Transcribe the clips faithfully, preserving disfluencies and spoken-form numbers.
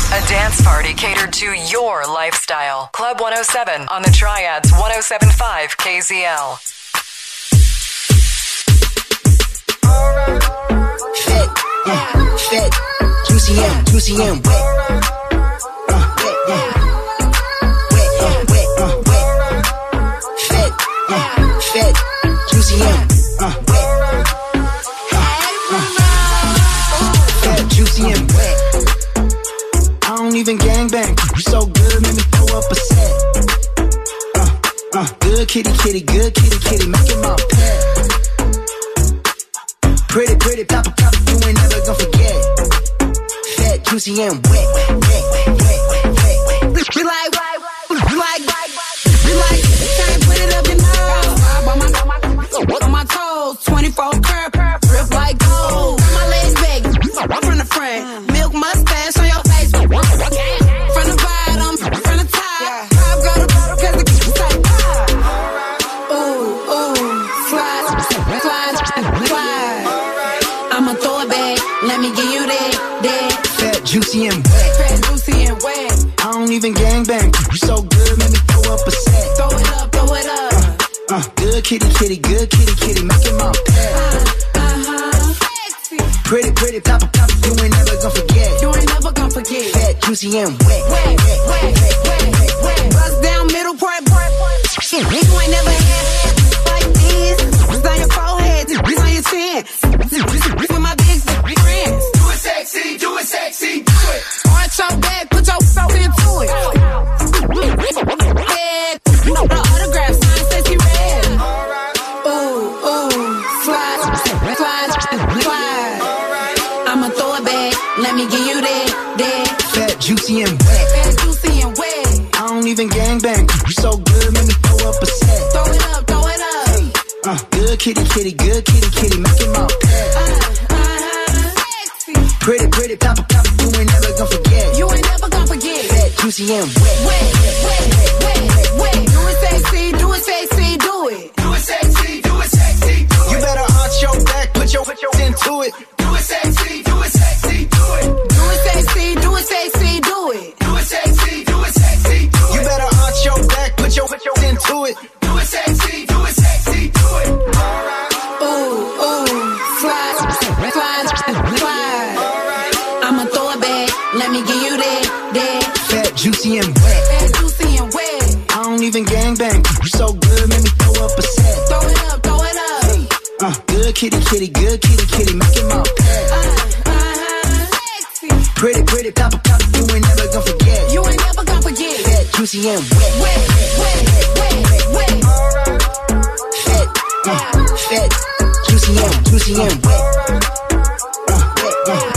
A dance party catered to your lifestyle. Club one oh seven on the Triads one oh seven point five K Z L. Fed, yeah, fed, juicy and, juicy and wet. Uh, wet, yeah. Wet, uh, wet, uh, wet. Fed, yeah, fed, juicy and, uh, wet. Uh, fed, juicy and wet. I don't even gangbang. You so good, make me throw up a set. Uh, uh, good kitty, kitty, good kitty, kitty, make it my pet. Pretty, pretty, papa, papa, you ain't never gonna forget. Fat, juicy, and wet, wet, wet, wet, wet, wet. We like, we like, we like, can't put it up your nose. On my, on my toes, twenty-four curve, drip like gold. My legs big, from the front, milk mustache on your face. From the bottom, from the top, top go to bottom, cause the kitchen's tight. Ooh, ooh, slide, slide, slide. I'ma throw it back, let me give you that, that. Fat, juicy, and wet. Fat, juicy, and wet. I don't even gangbang. You so good, make me throw up a set. Throw it up, throw it up. Uh, uh, good kitty, kitty, good kitty, kitty, make it my pet. Uh, uh-huh. Sexy. Pretty, pretty, papa, papa, you ain't never gonna forget. You ain't never gonna forget. Fat, juicy, and wet. Wet, wet, wet, wet, wet, wet. Bust down, middle part, part, part. You ain't never had like this. It's on your forehead, it's on your chin. With my big friends. Do it sexy, do it sexy, do it. Arch your back, put your soul into it. Head, no, the autograph sign says he read. Ooh, ooh, slide, slide, slide. I'ma throw it back, let me give you that, that. Fat, juicy, and wet. Fat, juicy, and wet. I don't even gangbang. You so good, make me throw up a set. Throw it up, throw it up. Hey, uh, good kitty, kitty, good kitty, kitty, make it my pet. Uh, uh-huh. Sexy. Pretty, pretty, papa, papa, you ain't never gonna forget. You ain't never gonna forget. Fat, juicy, and wet. Wet, wet, wet, wet, wet, wet. Do it sexy, do it sexy, do it. Do it sexy, do it sexy, do it. You better arch your back, put your, put your into it. Do it sexy, do it sexy, do it. Do it sexy, do it sexy, do it. Do it sexy, do it sexy, do it. You better arch your back, put your, put your into it. Do it sexy, do it sexy, do it. Ooh, ooh, slide, slide, slide. I'ma throw it back, let me give you that, that. Fat, juicy, and wet. Fat, juicy, and wet. I don't even gangbang. You so good, make me throw up a set. Throw it up, throw it up. Hey, uh, good kitty, kitty, good kitty, kitty, make it my pet. Uh, uh-huh. Sexy. Pretty, pretty, papa, papa, you ain't never gonna forget. You ain't never gonna forget. Fat, juicy, and wet. Wet, wet, wet, wet, wet. Fat, uh, fat, juicy, and, juicy, and wet. Uh, wet, wet.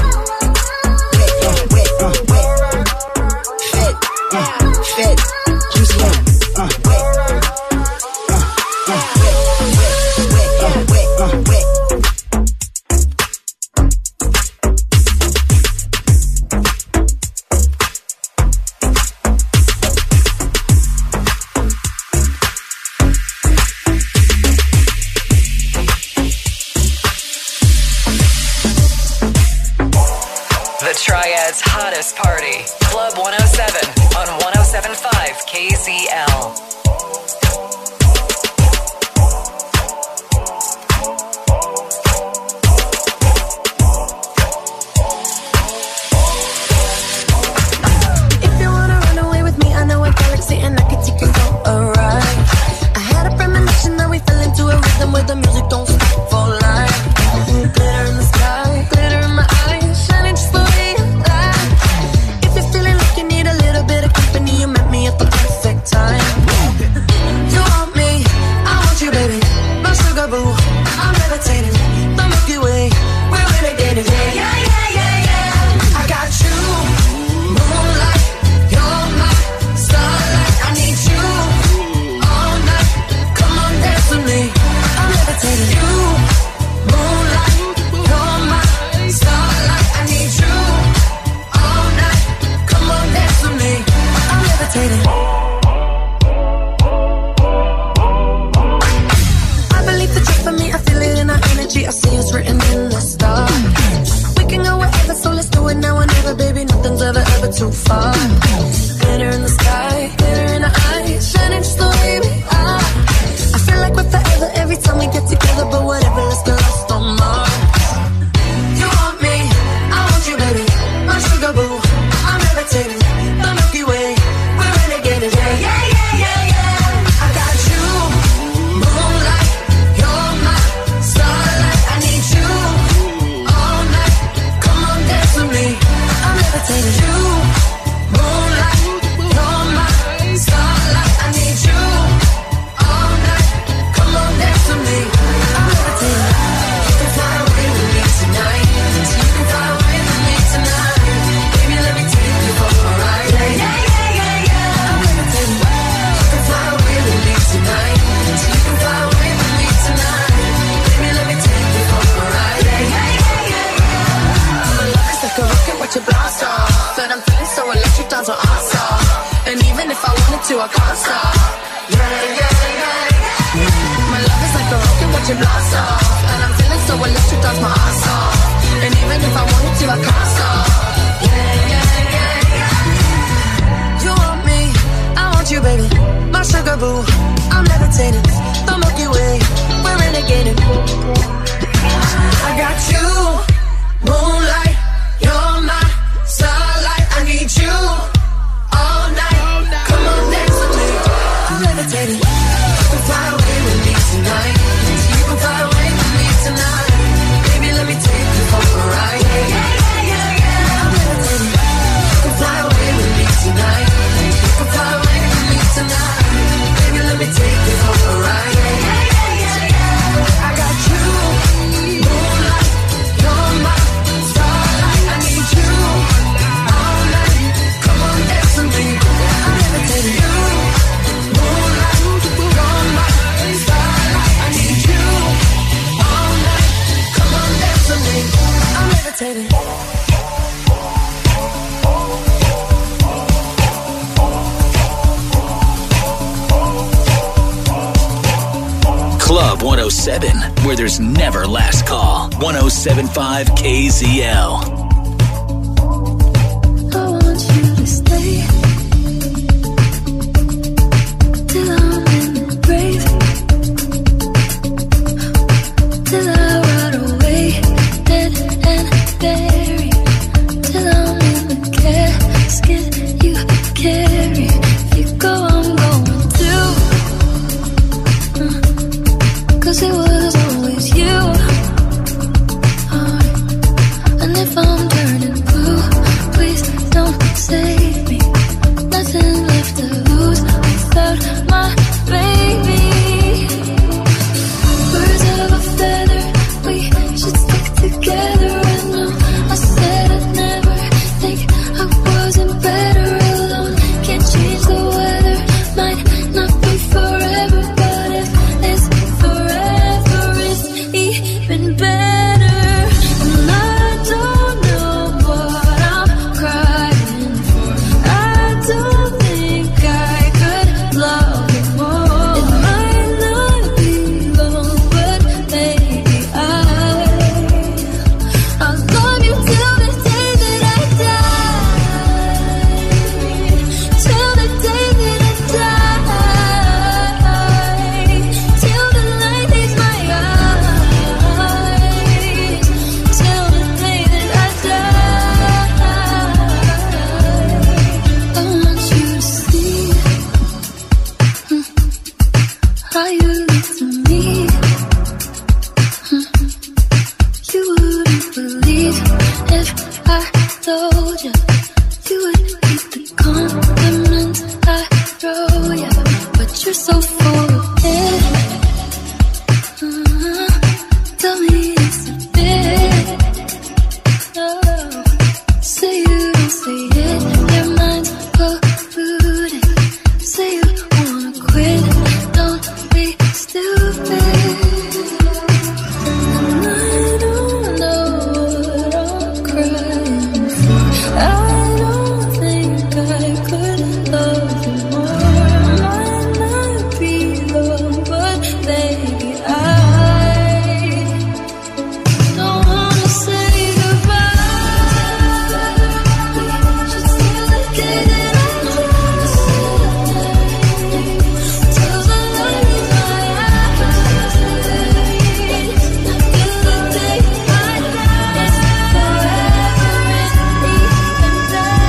Fat, juicy, and uh, wet. Uh, uh, wet, wet, wet, uh, wet, uh, wet. The Triad's hottest party. Club one oh seven on one oh seven point five K Z L. If you wanna run away with me, I know a galaxy and I can take you for a ride. I had a premonition that we fell into a rhythm where the music don't stop for life. Glitter in the sky, glitter in my eyes, shining just the way you like. If you're feeling like you need a little bit of company, you met me at the perfect time. you, I can't stop. Yeah, yeah, yeah. My love is like a rocket, watch it blast off. And I'm feeling so electric, that's my ass off. And even if I wanted to, I can't stop. Yeah, yeah, yeah, yeah. You want me, I want you, baby. My sugar boo, I'm levitating. The Milky Way, we're renegading. I got you, moonlight, you're my starlight. I need you all night. Come on, dance with me. I'm levitating. You can fly away with me tonight. You can fly away with me tonight. Baby, let me take you for a ride. Yeah, yeah, yeah, yeah. I'm levitating. You can fly away with me tonight. You can fly away with me tonight. Baby, let me take you for a ride. Yeah, yeah, yeah, yeah. I got you, moonlight, you're my starlight. I need you all night. Come on, dance with me. I'm levitating. You, moonlight, you're my starlight. I need you all night. Come on, dance with me. I'm levitating. Club one oh seven, where there's never last call. one oh seven point five K Z L. I want you to stay till I'm in the grave, till I rot away, dead and buried, till I'm in the casket you carry. If you go, I'm going too. Cause it was always you. Alright. And if I'm turning blue, please don't save me. Nothing left to lose without my baby. Birds of a feather, we should stick together. I know I said I'd never think I wasn't better alone. Can't change the weather, might not be forever, but if it's forever, it's even better. And I don't know what I'm crying for. I don't think I could love you more. It might not be long, but maybe I I'll love you till the day that I die. Till the day that I die. Till the light leaves my eyes. Till the day that I die. I want you to see mm, how you look to me. Mm, You wouldn't believe if I told you. You would keep the compliments I throw you, but you're so full of it. Uh, Tell me it's a bit. No, say you don't say it. Your mind's polluted. Say you wanna quit. Don't be stupid. And I don't know what I'm crying for. I don't think I could love you more. Might not be long, but baby I don't wanna say goodbye. Just till the day that I die. Till the light in my eyes. Till the day I die. Forever is even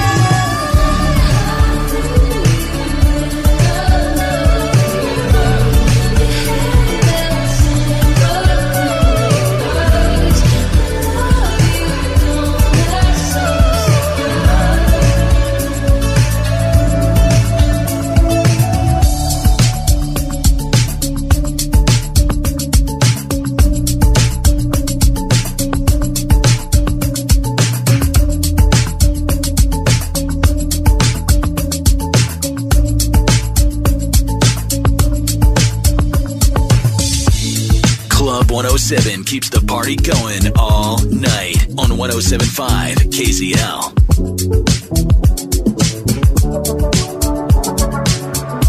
Club one oh seven keeps the party going all night on one oh seven point five K Z L.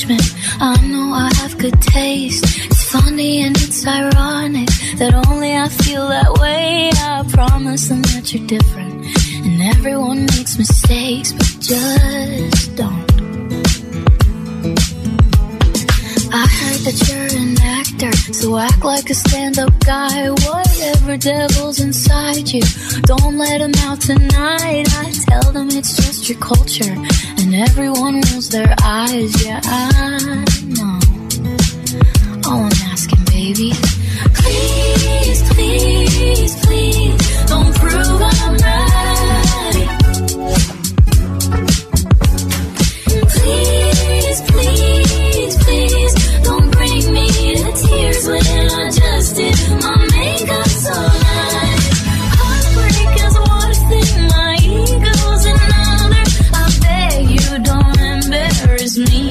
judgment. I know I have good taste. It's funny and it's ironic that only I feel that way. I promise them that you're different, and everyone makes mistakes, but just don't. I heard that you're an actor, so act like a stand-up guy. Whatever devil's inside you, don't let him out tonight. I tell them it's just your culture, and everyone rolls their eyes. Yeah, I know. All I'm asking, baby, please, please, please, don't prove I'm right. Please, please, please, don't bring me to tears when I just did my makeup so nice. Heartbreak is one thing, my ego's another. I beg you, don't embarrass me.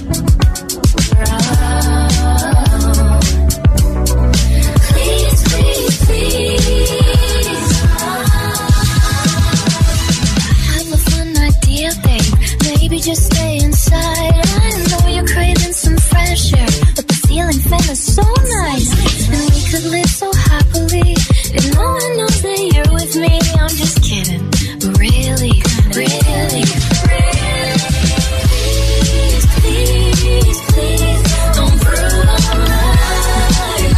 Oh. Please, please, please. I have a fun idea, babe. Maybe just stay inside. I know you're craving some fresh air, but the ceiling fan is so nice, and we could live so happily if no one knows that you're with me. I'm just kidding, but really, really, really, please, please, please, don't prove I'm right.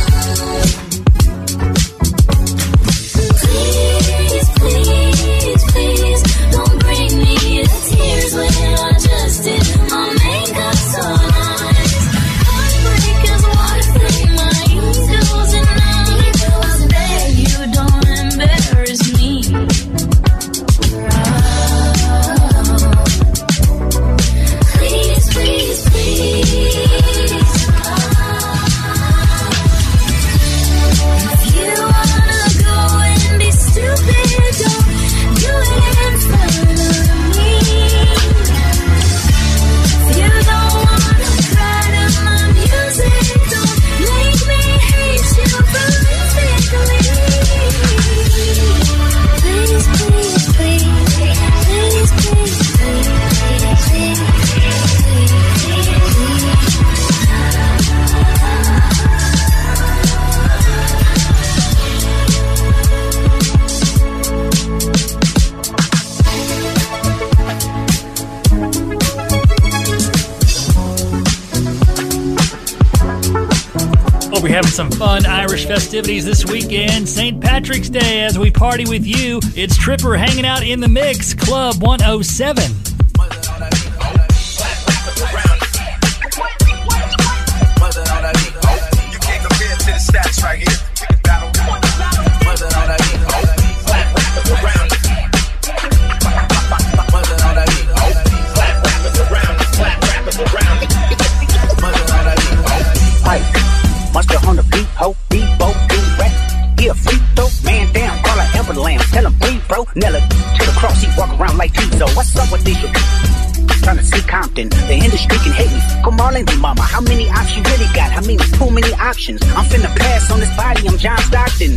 Please, please, please, don't bring me to tears when I just did my makeup so nice. Heartbreak is one thing, my ego's another. I beg you, don't embarrass me. Oh. Please, please, please. If you wanna go and be stupid, don't do it in front of me. If you don't wanna cry to my music, don't make me hate you politically. Please, please, please, please, please, please, please, We'll be having some fun Irish festivities this weekend. Saint Patrick's Day as we party with you. It's Tripper hanging out in the mix. Club one oh seven. Monster on the beat, ho, beat, bo, beat, rap. Yeah, freak, throw, man down, call her Amber Lamb. Tell him breathe, bro, Nella to the cross, he walk around like Tizo. What's up with this shit? Trying to see Compton, the industry can hate me. Come on, Lindsay mama, how many options you really got? I mean, too many options. I'm finna pass on this body, I'm John Stockton.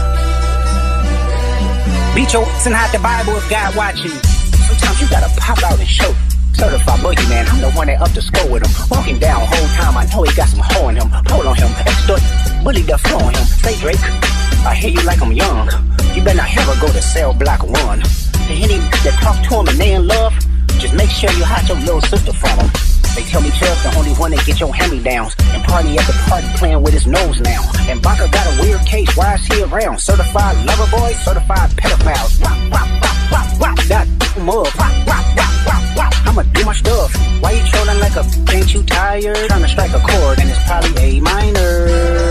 Beat your ass and hide the Bible if God watching. Sometimes you gotta pop out and show. Certified boogeyman, I'm the one that up the score with him. Walking down whole time, I know he got some hoe in him. Pull on him, extort, bully the flow on him. Say Drake, I hear you like I'm young. You better not ever go to cell block one. To any that talk to him and they in love, just make sure you hide your little sister from him. They tell me Chubb's the only one that get your hand-me-downs. And party at the party playing with his nose now. And Baca got a weird case, why is he around? Certified lover boy, certified pedophiles. Wop, wop, wop, wop, wop, that mug. Wop, wop, wop, wop, wop. I'ma do my stuff. Why you trolling like a ain't you tired? Trying to strike a chord and it's probably A minor.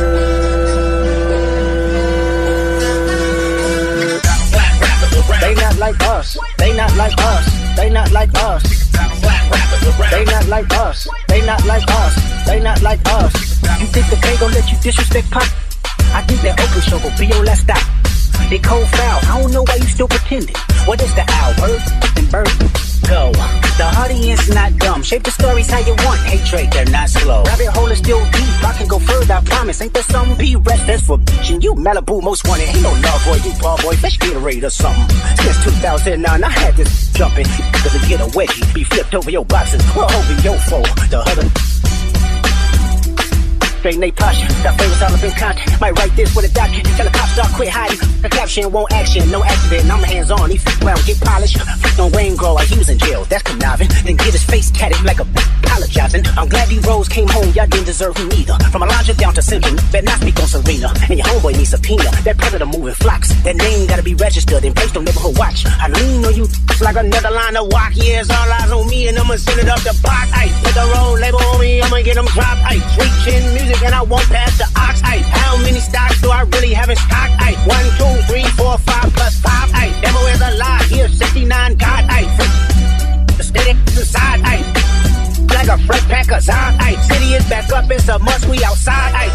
They not like us. They not like us. They not like us. They not like us. They not like us. They not like us. You think the K gon' let you disrespect Pop? I think that Oakland show will be your last stop. They cold foul. I don't know why you still pretending. What is the owl? Bird and bird. go. The audience not dumb. Shape the stories how you want. Hatred, they're not slow. Rabbit hole is still deep. I can go further, I promise. Ain't there some be rest that's for bitchin'? You Malibu most wanted. Ain't no love boy, you ball boy. Fish Gatorade or something. Since two thousand nine, I had this jumping. Cause to get a wedgie, be flipped over your boxes. Well, over your foe. The other. Straight Nate Posh, got favorites all up in contact. Might write this with a document. Tell the cops start quit hiding. The caption won't action, no accident. I'm hands on, he f around, get polished. Flipped on Wayne Grow, he was in jail, that's conniving. Then get his face tatted like a b apologizing. I'm glad these Rose came home, y'all didn't deserve him either. From Elijah down to Simpson, better not speak on Serena. And your homeboy needs subpoena. That predator moving flocks. That name gotta be registered and placed on neighborhood watch. I lean on you like another line of walk. Yeah, it's all eyes on me and I'ma send it up the pot. Ay, put the road label on me, I'ma get them dropped. Ay, sweet chin music and I won't pass the ox. Ay, how many stocks do I really have in stock? Ay, one, two, three, four, five plus five. Ay, devil is a lie. Here, sixty-nine God. Ay, the steady inside. Ay, like a fresh pack of Zod. Ay, city is back up. It's a must. We outside. Ay.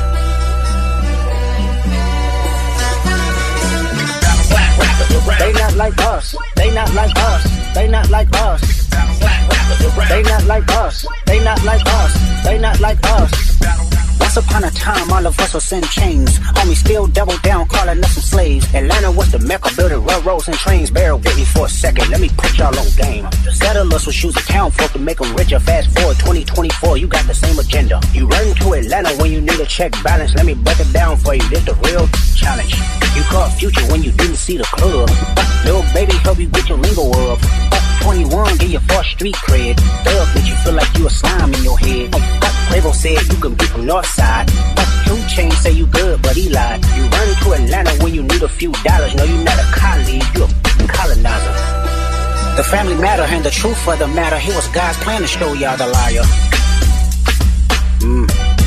They not like us. They not like us. They not like us. They not like us. They not like us. They not like us. Once upon a time, all of us was in chains. Homie still double down, calling us some slaves. Atlanta was the mecca, building railroads and trains. Bear with me for a second, let me put y'all on game. The settlers was choosing town folk to make them richer. Fast forward twenty twenty-four, you got the same agenda. You run to Atlanta when you need a check balance. Let me break it down for you, this the real challenge. You caught future when you didn't see the club. Little baby help you get your lingo up. twenty-one, get your first street cred. Thug that you feel like you a slime in your head. Quavo said you can be from Northside. Two Chainz say you good, but he lied. You run to Atlanta when you need a few dollars. No, you're not a colleague, you a colonizer. The family matter and the truth of the matter. Here was God's plan to show y'all the liar. Mm.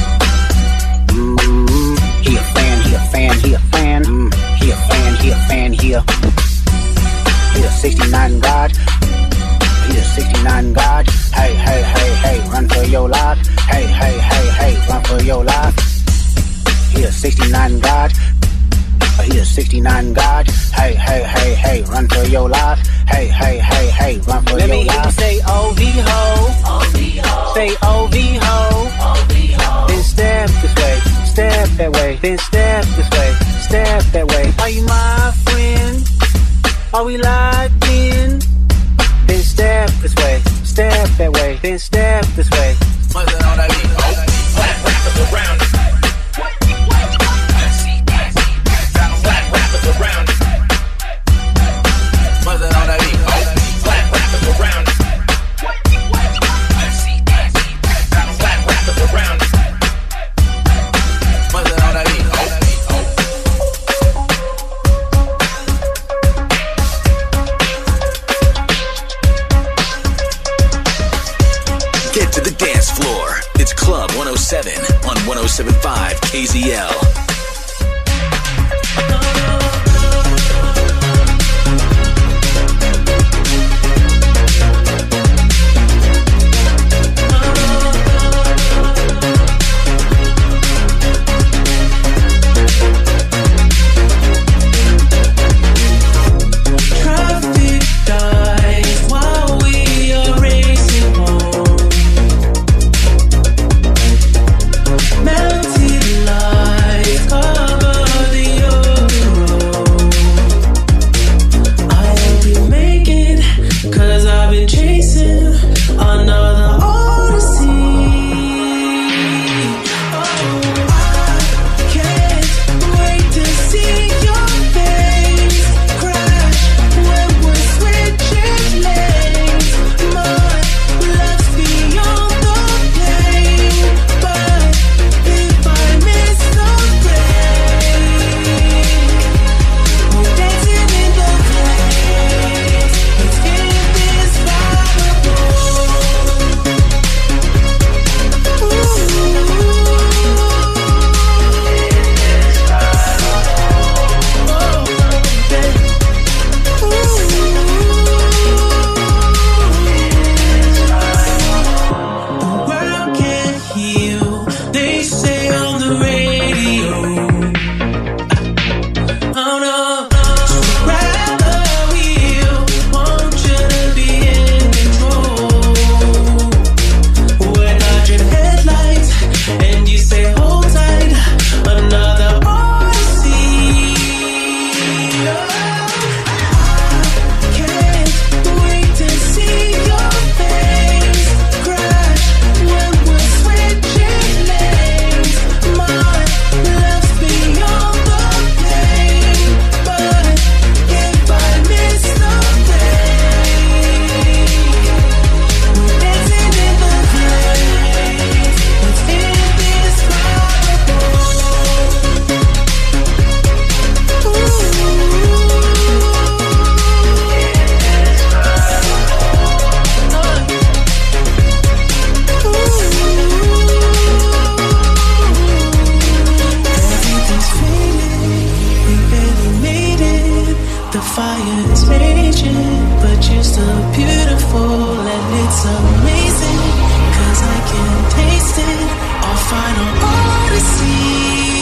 Mm. He a fan, he a fan, he a fan. Mm. He a fan, he a fan, he a. He a sixty-nine God. He a sixty-nine God. Hey, hey, hey, hey, run for your life. Hey, hey, hey, hey, run for your life. He a sixty-nine God. He a sixty-nine God. Hey, hey, hey, hey, run for your life. Hey, hey, hey, hey, run for Let your me life. Let me say O V ho. Say O V ho. Then step this way, step that way. Then step this way, step that way. Are you my friend? Are we locked in? Then step this way, step that way. Then step this way. Mother on that beat, oh, black rappers around it. Black rappers around it. Mother on that beat, oh, black rappers around it. Black rappers around it. Mother on that beat, oh. Get to the dance floor. It's Club one oh seven on one oh seven point five K Z L. Melted light fire is raging, but you're still beautiful and it's amazing, cause I can taste it, our final odyssey.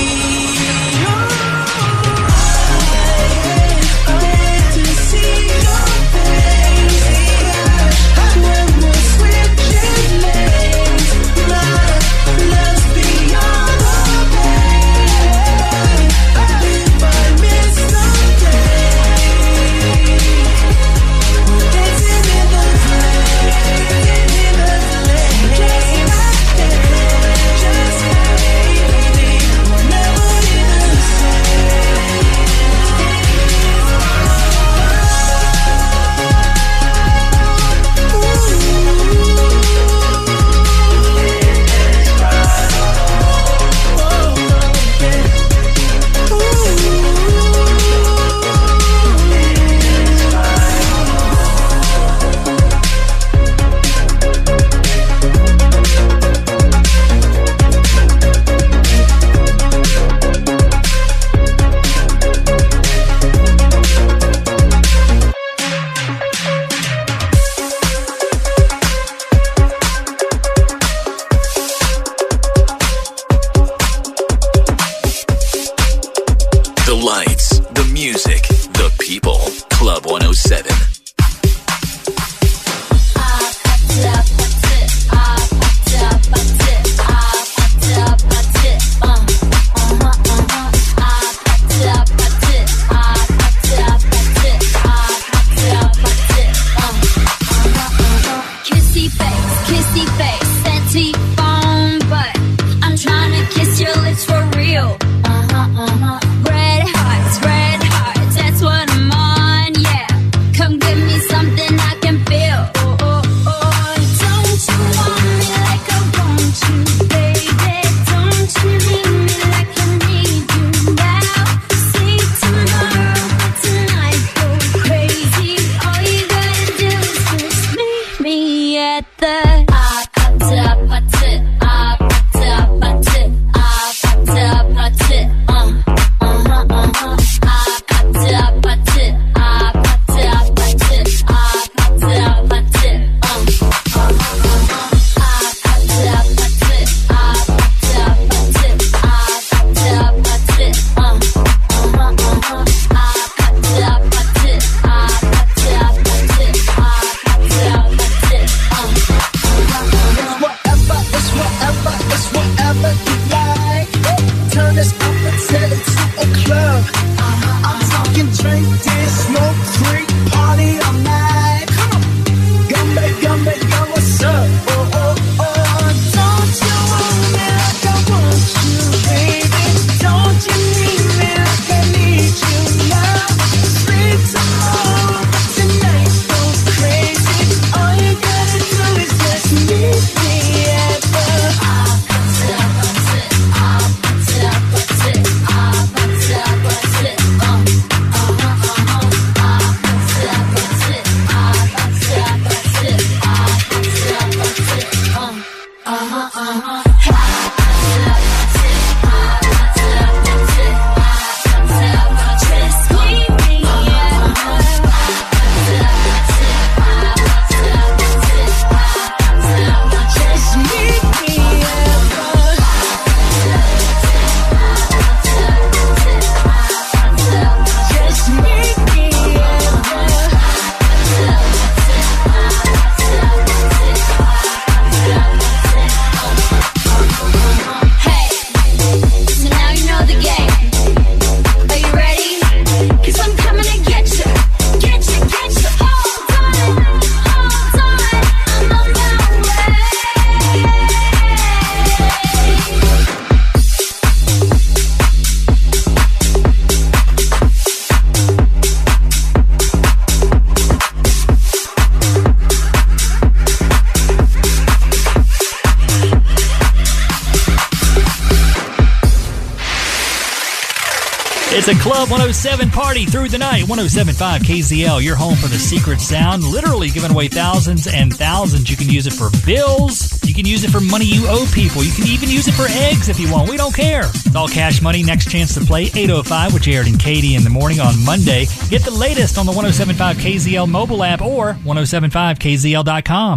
It's a Club one oh seven party through the night. one oh seven point five K Z L, your home for the secret sound. Literally giving away thousands and thousands. You can use it for bills. You You can use it for money you owe people. You can even use it for eggs if you want. We don't care. It's all cash money. Next chance to play, eight oh five with Jared and Katie in the morning on Monday. Get the latest on the one oh seven point five K Z L mobile app or ten seventy-five K Z L dot com.